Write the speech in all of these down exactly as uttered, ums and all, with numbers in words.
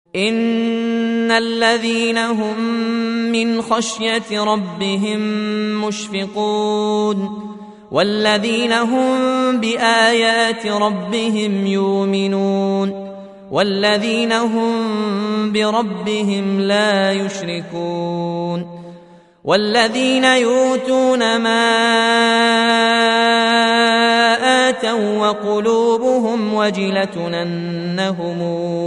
إن الذين هم من خشية ربهم مشفقون والذين هم بآيات ربهم يؤمنون والذين هم بربهم لا يشركون والذين يؤتون ما آتوا وقلوبهم وجلة أنهم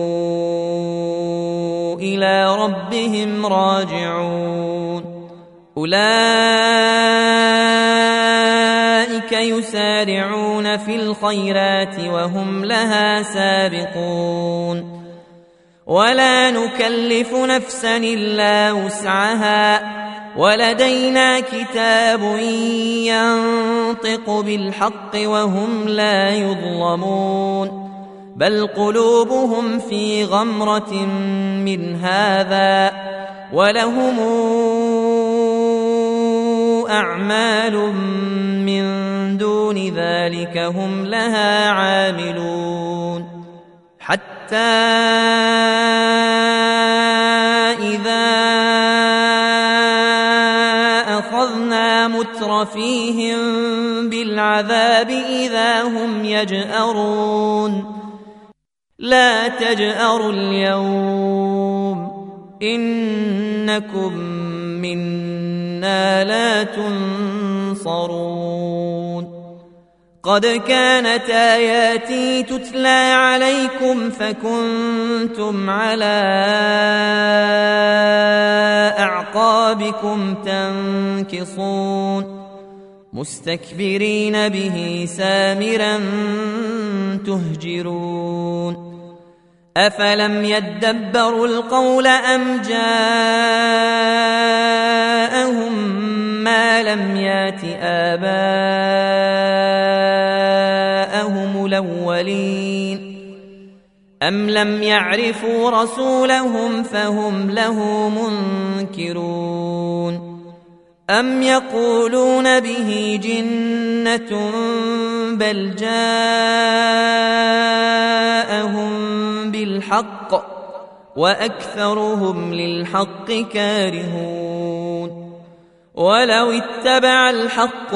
إلى ربهم راجعون أولئك يسارعون في الخيرات وهم لها سابقون ولا نكلف نفسا إلا وسعها ولدينا كتاب ينطق بالحق وهم لا يظلمون بل قلوبهم في غمرة من هذا ولهم أعمال من دون ذلك هم لها عاملون حتى إذا أخذنا مترفيهم بالعذاب إذا هم يجأرون لا تجأروا اليوم إنكم منا لا تنصرون قد كانت آياتي تتلى عليكم فكنتم على أعقابكم تنكصون مستكبرين به سامرا تهجرون أفلم يدبروا القول أم جاءهم ما لم يات آباءهم الأولين أم لم يعرفوا رسولهم فهم له منكرون أم يقولون به جنة بل جاءهم بالحق وأكثرهم للحق كارهون ولو اتبع الحق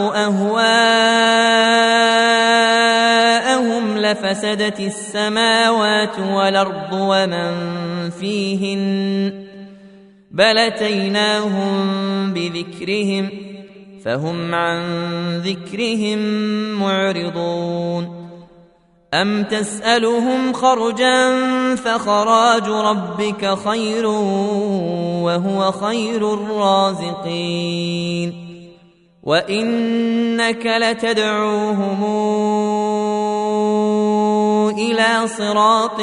أهواءهم لفسدت السماوات والأرض ومن فيهن بل أتيناهم بذكرهم فهم عن ذكرهم معرضون أم تسألهم خرجا فخراج ربك خير وهو خير الرازقين وإنك لتدعوهم إلى صراط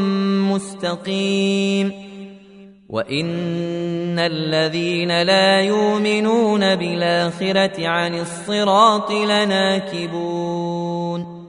مستقيم وإن الذين لا يؤمنون بالآخرة عن الصراط لناكبون